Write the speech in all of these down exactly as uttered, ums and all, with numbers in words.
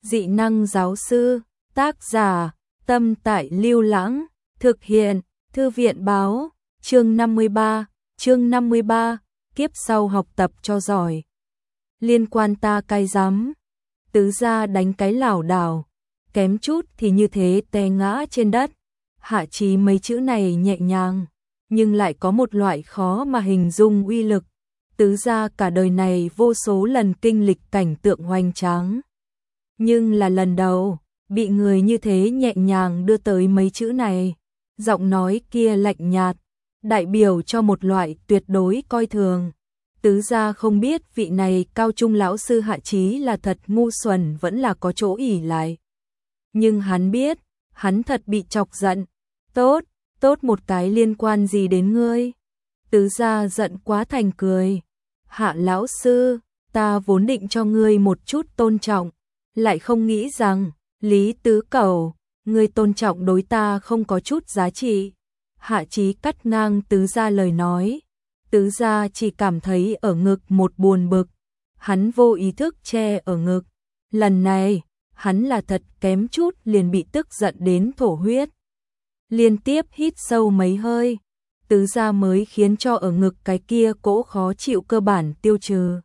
Dị năng giáo sư, tác giả, Tâm Tại Lưu Lãng, thực hiện, Thư viện báo, chương năm mươi ba, chương năm mươi ba, kiếp sau học tập cho giỏi. Liên quan ta cay rắm, Tứ gia đánh cái lảo đảo, kém chút thì như thế té ngã trên đất. Hạ Chí mấy chữ này nhẹ nhàng, nhưng lại có một loại khó mà hình dung uy lực. Tứ gia cả đời này vô số lần kinh lịch cảnh tượng hoành tráng, nhưng là lần đầu bị người như thế nhẹ nhàng đưa tới mấy chữ này. Giọng nói kia lạnh nhạt, đại biểu cho một loại tuyệt đối coi thường. Tứ gia không biết vị này cao trung lão sư Hạ Chí là thật ngu xuẩn vẫn là có chỗ ỷ lại. Nhưng hắn biết, hắn thật bị chọc giận. Tốt, tốt một cái liên quan gì đến ngươi? Tứ gia giận quá thành cười. Hạ lão sư, ta vốn định cho ngươi một chút tôn trọng, lại không nghĩ rằng, Lý Tứ Cẩu, ngươi tôn trọng đối ta không có chút giá trị. Hạ Chí cắt ngang tứ gia lời nói. Tứ gia chỉ cảm thấy ở ngực một buồn bực, hắn vô ý thức che ở ngực. Lần này, hắn là thật kém chút liền bị tức giận đến thổ huyết. Liên tiếp hít sâu mấy hơi, tứ gia mới khiến cho ở ngực cái kia cỗ khó chịu cơ bản tiêu trừ.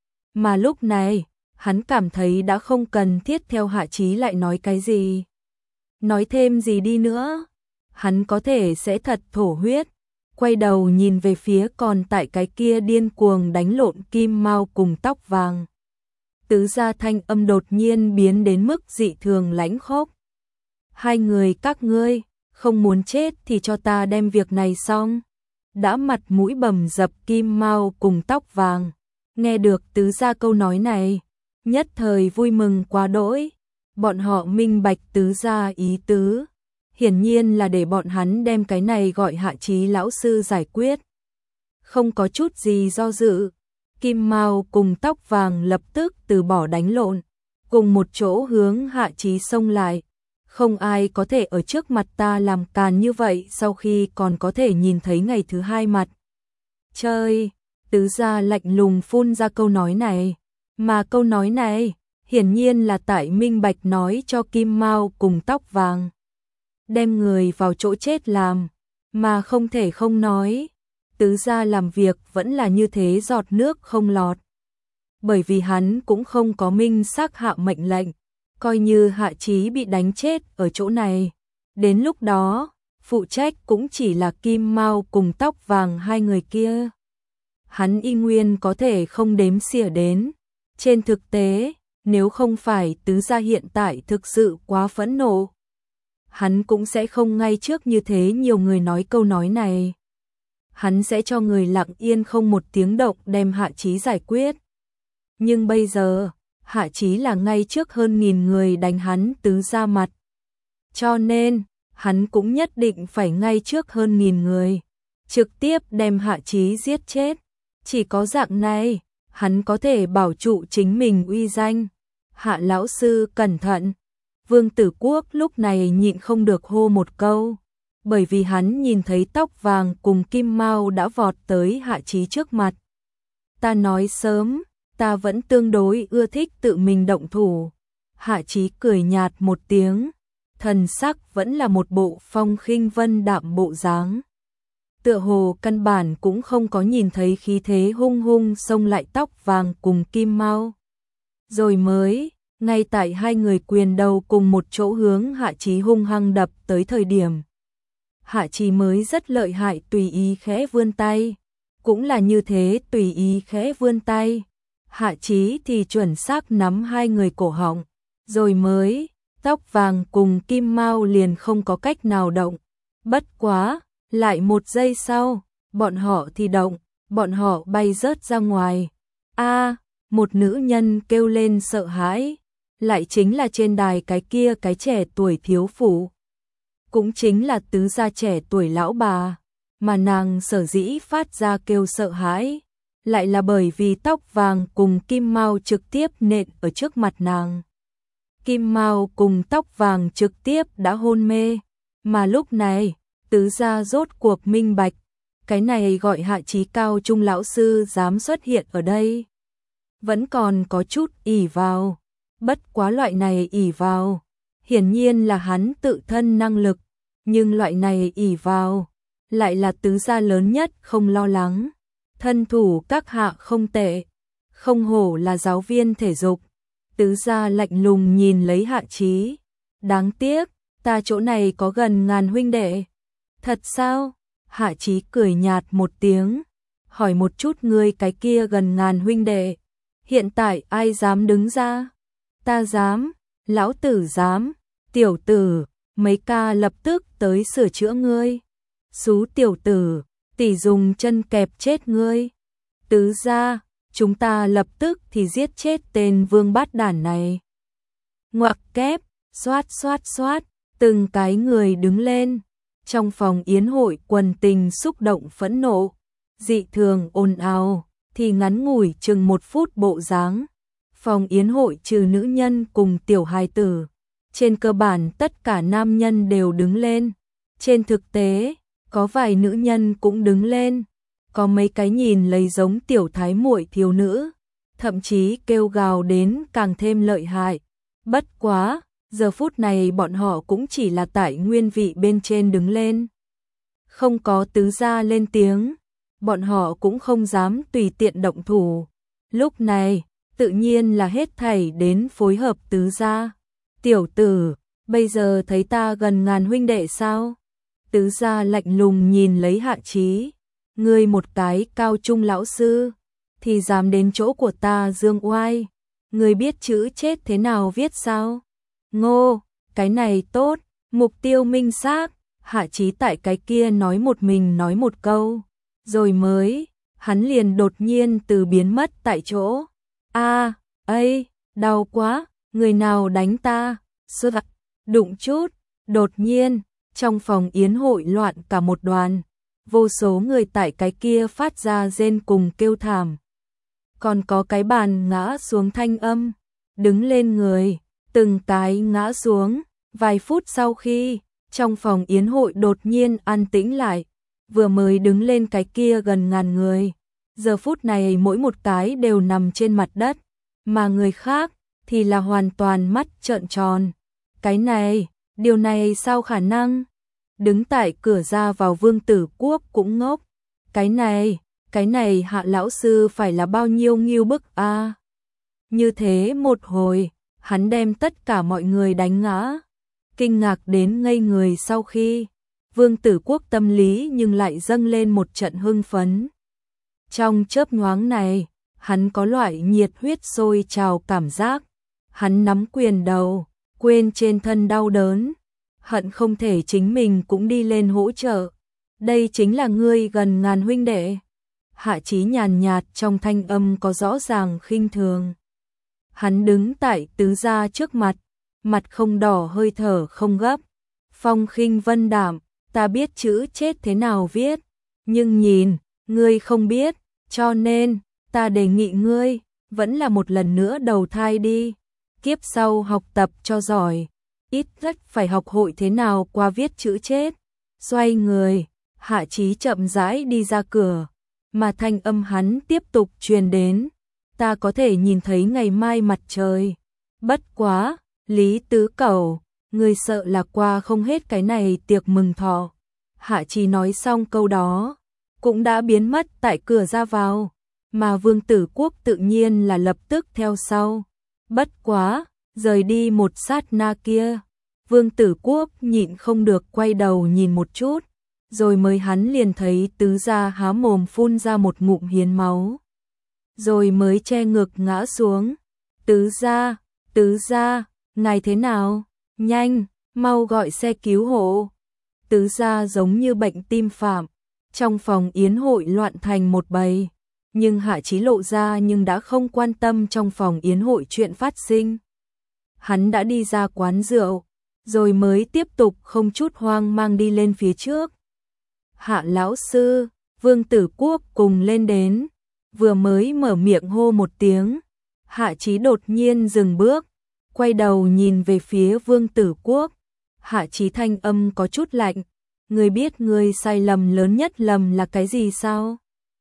Mà lúc này, hắn cảm thấy đã không cần thiết theo Hạ Chí lại nói cái gì. Nói thêm gì đi nữa, hắn có thể sẽ thật thổ huyết. Quay đầu nhìn về phía còn tại cái kia điên cuồng đánh lộn Kim Mao cùng Tóc Vàng. Tứ gia thanh âm đột nhiên biến đến mức dị thường lãnh khốc. Hai người các ngươi, không muốn chết thì cho ta đem việc này xong. Đã mặt mũi bầm dập Kim Mao cùng Tóc Vàng. Nghe được tứ gia câu nói này, nhất thời vui mừng quá đỗi. Bọn họ minh bạch tứ gia ý tứ. Hiển nhiên là để bọn hắn đem cái này gọi Hạ Chí lão sư giải quyết. Không có chút gì do dự, Kim Mao cùng Tóc Vàng lập tức từ bỏ đánh lộn, cùng một chỗ hướng Hạ Chí xông lại. Không ai có thể ở trước mặt ta làm càn như vậy sau khi còn có thể nhìn thấy ngày thứ hai mặt. Chơi, tứ gia lạnh lùng phun ra câu nói này, mà câu nói này hiển nhiên là tại minh bạch nói cho Kim Mao cùng Tóc Vàng. Đem người vào chỗ chết làm, mà không thể không nói. Tứ gia làm việc vẫn là như thế giọt nước không lọt. Bởi vì hắn cũng không có minh xác hạ mệnh lệnh, coi như Hạ Chí bị đánh chết ở chỗ này. Đến lúc đó, phụ trách cũng chỉ là Kim Mao cùng Tóc Vàng hai người kia. Hắn y nguyên có thể không đếm xỉa đến. Trên thực tế, nếu không phải tứ gia hiện tại thực sự quá phẫn nộ, hắn cũng sẽ không ngay trước như thế nhiều người nói câu nói này. Hắn sẽ cho người lặng yên không một tiếng động đem Hạ Chí giải quyết. Nhưng bây giờ, Hạ Chí là ngay trước hơn nghìn người đánh hắn tứ gia mặt. Cho nên, hắn cũng nhất định phải ngay trước hơn nghìn người, trực tiếp đem Hạ Chí giết chết. Chỉ có dạng này, hắn có thể bảo trụ chính mình uy danh. Hạ lão sư cẩn thận. Vương Tử Quốc lúc này nhịn không được hô một câu, bởi vì hắn nhìn thấy Tóc Vàng cùng Kim Mao đã vọt tới Hạ Chí trước mặt. Ta nói sớm, ta vẫn tương đối ưa thích tự mình động thủ. Hạ Chí cười nhạt một tiếng, thần sắc vẫn là một bộ phong khinh vân đạm bộ dáng. Tựa hồ căn bản cũng không có nhìn thấy khí thế hung hung xông lại Tóc Vàng cùng Kim Mao. Rồi mới, ngay tại hai người quyền đầu cùng một chỗ hướng Hạ Chí hung hăng đập tới thời điểm, Hạ Chí mới rất lợi hại tùy ý khẽ vươn tay. Cũng là như thế tùy ý khẽ vươn tay, Hạ Chí thì chuẩn xác nắm hai người cổ họng. Rồi mới, Tóc Vàng cùng Kim Mao liền không có cách nào động. Bất quá, lại một giây sau, bọn họ thì động, bọn họ bay rớt ra ngoài. A, một nữ nhân kêu lên sợ hãi. Lại chính là trên đài cái kia cái trẻ tuổi thiếu phụ. Cũng chính là tứ gia trẻ tuổi lão bà. Mà nàng sở dĩ phát ra kêu sợ hãi, lại là bởi vì Tóc Vàng cùng Kim Mao trực tiếp nện ở trước mặt nàng. Kim Mao cùng Tóc Vàng trực tiếp đã hôn mê. Mà lúc này, tứ gia rốt cuộc minh bạch. Cái này gọi Hạ Chí cao trung lão sư dám xuất hiện ở đây, vẫn còn có chút ỷ vào. Bất quá loại này ỷ vào, hiển nhiên là hắn tự thân năng lực, nhưng loại này ỷ vào, lại là tứ gia lớn nhất không lo lắng. Thân thủ các hạ không tệ, không hổ là giáo viên thể dục. Tứ gia lạnh lùng nhìn lấy Hạ Chí. Đáng tiếc, ta chỗ này có gần ngàn huynh đệ. Thật sao? Hạ Chí cười nhạt một tiếng, hỏi một chút ngươi cái kia gần ngàn huynh đệ. Hiện tại ai dám đứng ra? Ta dám, lão tử dám, tiểu tử, mấy ca lập tức tới sửa chữa ngươi. Xú tiểu tử, tỷ dùng chân kẹp chết ngươi. Tứ gia, chúng ta lập tức thì giết chết tên vương bát đản này. Ngoặc kép, xoát xoát xoát, từng cái người đứng lên. Trong phòng yến hội quần tình xúc động phẫn nộ, dị thường ồn ào, thì ngắn ngủi chừng một phút bộ dáng. Phòng yến hội trừ nữ nhân cùng tiểu hài tử, trên cơ bản tất cả nam nhân đều đứng lên. Trên thực tế, có vài nữ nhân cũng đứng lên, có mấy cái nhìn lấy giống tiểu thái muội thiếu nữ, thậm chí kêu gào đến càng thêm lợi hại. Bất quá, giờ phút này bọn họ cũng chỉ là tại nguyên vị bên trên đứng lên. Không có tứ gia lên tiếng, bọn họ cũng không dám tùy tiện động thủ. Lúc này, tự nhiên là hết thảy đến phối hợp tứ gia. Tiểu tử, bây giờ thấy ta gần ngàn huynh đệ sao? Tứ gia lạnh lùng nhìn lấy Hạ Chí. Ngươi một cái cao trung lão sư, thì dám đến chỗ của ta dương oai. Ngươi biết chữ chết thế nào viết sao? Ngô, cái này tốt, mục tiêu minh xác. Hạ Chí tại cái kia nói một mình nói một câu, rồi mới, hắn liền đột nhiên từ biến mất tại chỗ. A, ây, đau quá, người nào đánh ta? Sơ vặt, đụng chút, đột nhiên, trong phòng yến hội loạn cả một đoàn. Vô số người tại cái kia phát ra rên cùng kêu thảm. Còn có cái bàn ngã xuống thanh âm, đứng lên người, từng cái ngã xuống. Vài phút sau khi, trong phòng yến hội đột nhiên an tĩnh lại, vừa mới đứng lên cái kia gần ngàn người. Giờ phút này mỗi một cái đều nằm trên mặt đất, mà người khác thì là hoàn toàn mắt trợn tròn. Cái này, điều này sao khả năng? Đứng tại cửa ra vào Vương Tử Quốc cũng ngốc. Cái này, cái này Hạ lão sư phải là bao nhiêu nghiêu bức a? À? Như thế một hồi, hắn đem tất cả mọi người đánh ngã. Kinh ngạc đến ngây người sau khi, Vương Tử Quốc tâm lý nhưng lại dâng lên một trận hưng phấn. Trong chớp nhoáng này, hắn có loại nhiệt huyết sôi trào cảm giác. Hắn nắm quyền đầu, quên trên thân đau đớn, hận không thể chính mình cũng đi lên hỗ trợ. Đây chính là ngươi gần ngàn huynh đệ. Hạ Chí nhàn nhạt trong thanh âm có rõ ràng khinh thường. Hắn đứng tại tứ gia trước mặt, mặt không đỏ hơi thở không gấp. Phong khinh vân đạm, ta biết chữ chết thế nào viết, nhưng nhìn, ngươi không biết, cho nên, ta đề nghị ngươi, vẫn là một lần nữa đầu thai đi. Kiếp sau học tập cho giỏi, ít nhất phải học hội thế nào qua viết chữ chết. Xoay người, Hạ Chí chậm rãi đi ra cửa, mà thanh âm hắn tiếp tục truyền đến. Ta có thể nhìn thấy ngày mai mặt trời. Bất quá, Lý Tứ Cẩu, ngươi sợ là qua không hết cái này tiệc mừng thọ. Hạ Chí nói xong câu đó, cũng đã biến mất tại cửa ra vào, mà Vương Tử Quốc tự nhiên là lập tức theo sau. Bất quá, rời đi một sát na kia, Vương Tử Quốc nhịn không được quay đầu nhìn một chút, rồi mới hắn liền thấy tứ gia há mồm phun ra một ngụm hiến máu, rồi mới che ngực ngã xuống. Tứ gia, tứ gia, ngài thế nào? Nhanh, mau gọi xe cứu hộ. Tứ gia giống như bệnh tim phạm, trong phòng yến hội loạn thành một bầy, nhưng Hạ Chí lộ ra nhưng đã không quan tâm trong phòng yến hội chuyện phát sinh. Hắn đã đi ra quán rượu, rồi mới tiếp tục không chút hoang mang đi lên phía trước. Hạ lão sư, Vương Tử Quốc cùng lên đến, vừa mới mở miệng hô một tiếng, Hạ Chí đột nhiên dừng bước, quay đầu nhìn về phía Vương Tử Quốc. Hạ Chí thanh âm có chút lạnh, ngươi biết ngươi sai lầm lớn nhất lầm là cái gì sao?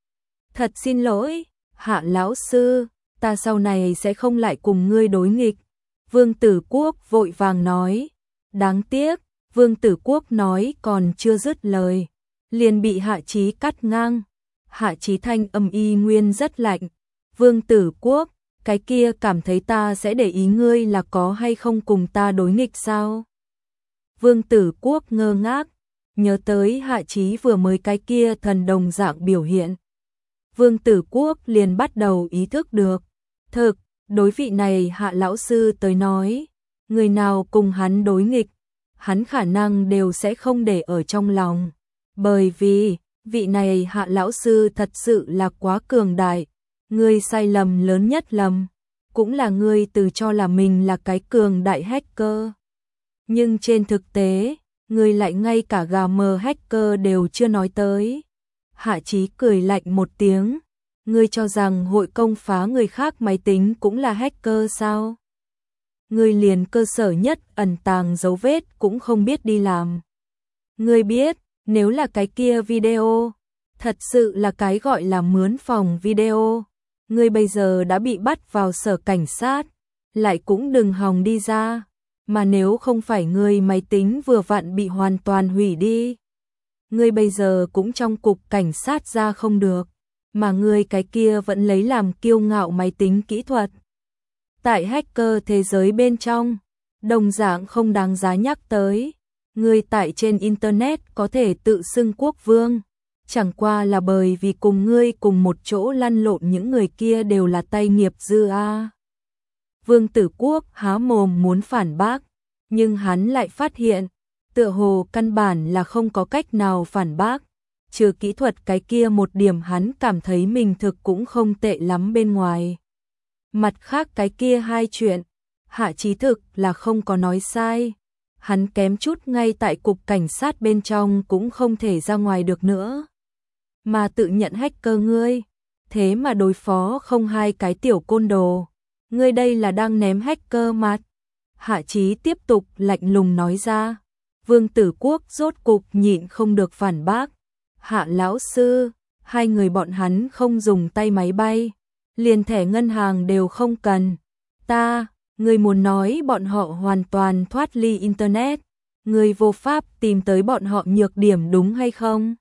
Thật xin lỗi, Hạ lão sư, ta sau này sẽ không lại cùng ngươi đối nghịch. Vương Tử Quốc vội vàng nói. Đáng tiếc, Vương Tử Quốc nói còn chưa dứt lời, liền bị Hạ Chí cắt ngang. Hạ Chí thanh âm y nguyên rất lạnh. Vương Tử Quốc, cái kia cảm thấy ta sẽ để ý ngươi là có hay không cùng ta đối nghịch sao? Vương Tử Quốc ngơ ngác, nhớ tới Hạ Chí vừa mới cái kia thần đồng dạng biểu hiện. Vương Tử Quốc liền bắt đầu ý thức được. Thực, đối vị này Hạ lão sư tới nói, người nào cùng hắn đối nghịch, hắn khả năng đều sẽ không để ở trong lòng. Bởi vì, vị này Hạ lão sư thật sự là quá cường đại. Ngươi sai lầm lớn nhất lầm, cũng là ngươi tự cho là mình là cái cường đại hacker. Nhưng trên thực tế, ngươi lại ngay cả gà mờ hacker đều chưa nói tới. Hạ Chí cười lạnh một tiếng. Ngươi cho rằng hội công phá người khác máy tính cũng là hacker sao? Ngươi liền cơ sở nhất ẩn tàng dấu vết cũng không biết đi làm. Ngươi biết, nếu là cái kia video, thật sự là cái gọi là mướn phòng video, ngươi bây giờ đã bị bắt vào sở cảnh sát, lại cũng đừng hòng đi ra. Mà nếu không phải ngươi máy tính vừa vặn bị hoàn toàn hủy đi, ngươi bây giờ cũng trong cục cảnh sát ra không được, mà ngươi cái kia vẫn lấy làm kiêu ngạo máy tính kỹ thuật. Tại hacker thế giới bên trong, đồng dạng không đáng giá nhắc tới. Ngươi tại trên internet có thể tự xưng quốc vương, chẳng qua là bởi vì cùng ngươi cùng một chỗ lăn lộn những người kia đều là tay nghiệp dư a. Vương Tử Quốc há mồm muốn phản bác, nhưng hắn lại phát hiện, tựa hồ căn bản là không có cách nào phản bác, trừ kỹ thuật cái kia một điểm hắn cảm thấy mình thực cũng không tệ lắm bên ngoài. Mặt khác cái kia hai chuyện, Hạ Chí thực là không có nói sai. Hắn kém chút ngay tại cục cảnh sát bên trong cũng không thể ra ngoài được nữa. Mà tự nhận hacker ngươi, thế mà đối phó không hai cái tiểu côn đồ. Ngươi đây là đang ném hacker mặt. Hạ Chí tiếp tục lạnh lùng nói ra. Vương Tử Quốc rốt cục nhịn không được phản bác. Hạ lão sư, hai người bọn hắn không dùng tay máy bay, liền thẻ ngân hàng đều không cần. Ta, ngươi muốn nói bọn họ hoàn toàn thoát ly internet, ngươi vô pháp tìm tới bọn họ nhược điểm đúng hay không?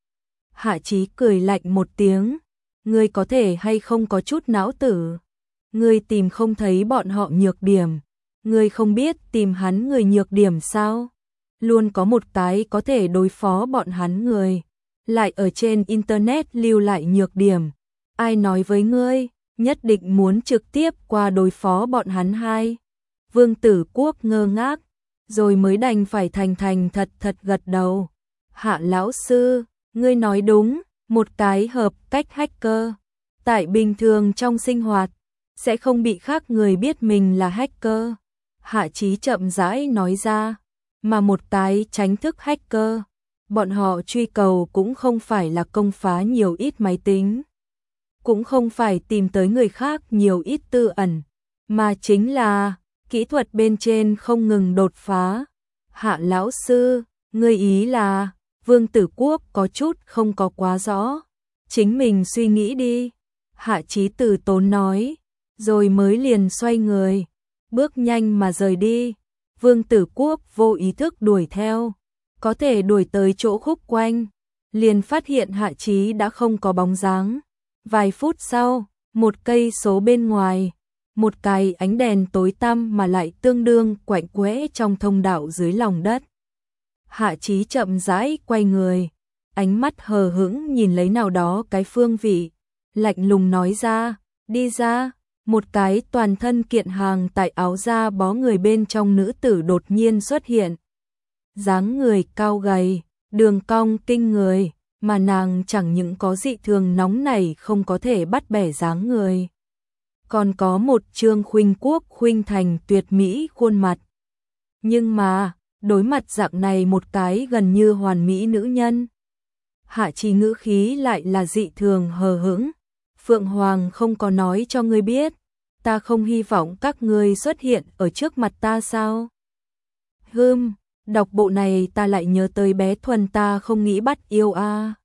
Hạ Chí cười lạnh một tiếng, ngươi có thể hay không có chút não tử? Ngươi tìm không thấy bọn họ nhược điểm, ngươi không biết tìm hắn người nhược điểm sao? Luôn có một cái có thể đối phó bọn hắn người, lại ở trên internet lưu lại nhược điểm. Ai nói với ngươi, nhất định muốn trực tiếp qua đối phó bọn hắn hai? Vương Tử Quốc ngơ ngác, rồi mới đành phải thành thành thật thật gật đầu. Hạ lão sư, ngươi nói đúng, một cái hợp cách hacker, tại bình thường trong sinh hoạt, sẽ không bị khác người biết mình là hacker. Hạ Chí chậm rãi nói ra, mà một cái tránh thức hacker, bọn họ truy cầu cũng không phải là công phá nhiều ít máy tính, cũng không phải tìm tới người khác nhiều ít tư ẩn, mà chính là kỹ thuật bên trên không ngừng đột phá. Hạ lão sư, ngươi ý là? Vương Tử Quốc có chút không có quá rõ, chính mình suy nghĩ đi. Hạ Chí từ tốn nói, rồi mới liền xoay người, bước nhanh mà rời đi. Vương Tử Quốc vô ý thức đuổi theo, có thể đuổi tới chỗ khúc quanh, liền phát hiện Hạ Chí đã không có bóng dáng. Vài phút sau, một cây số bên ngoài, một cái ánh đèn tối tăm mà lại tương đương quạnh quẽ trong thông đạo dưới lòng đất. Hạ Chí chậm rãi quay người, ánh mắt hờ hững nhìn lấy nào đó cái phương vị, lạnh lùng nói ra, đi ra. Một cái toàn thân kiện hàng tại áo da bó người bên trong nữ tử đột nhiên xuất hiện. Dáng người cao gầy, đường cong kinh người, mà nàng chẳng những có dị thường nóng nảy không có thể bắt bẻ dáng người, còn có một trương khuynh quốc khuynh thành tuyệt mỹ khuôn mặt. Nhưng mà, đối mặt dạng này một cái gần như hoàn mỹ nữ nhân, Hạ Chí ngữ khí lại là dị thường hờ hững. Phượng Hoàng không có nói cho ngươi biết, ta không hy vọng các ngươi xuất hiện ở trước mặt ta sao? Hừm, đọc bộ này ta lại nhớ tới bé Thuần ta không nghĩ bắt yêu a. À.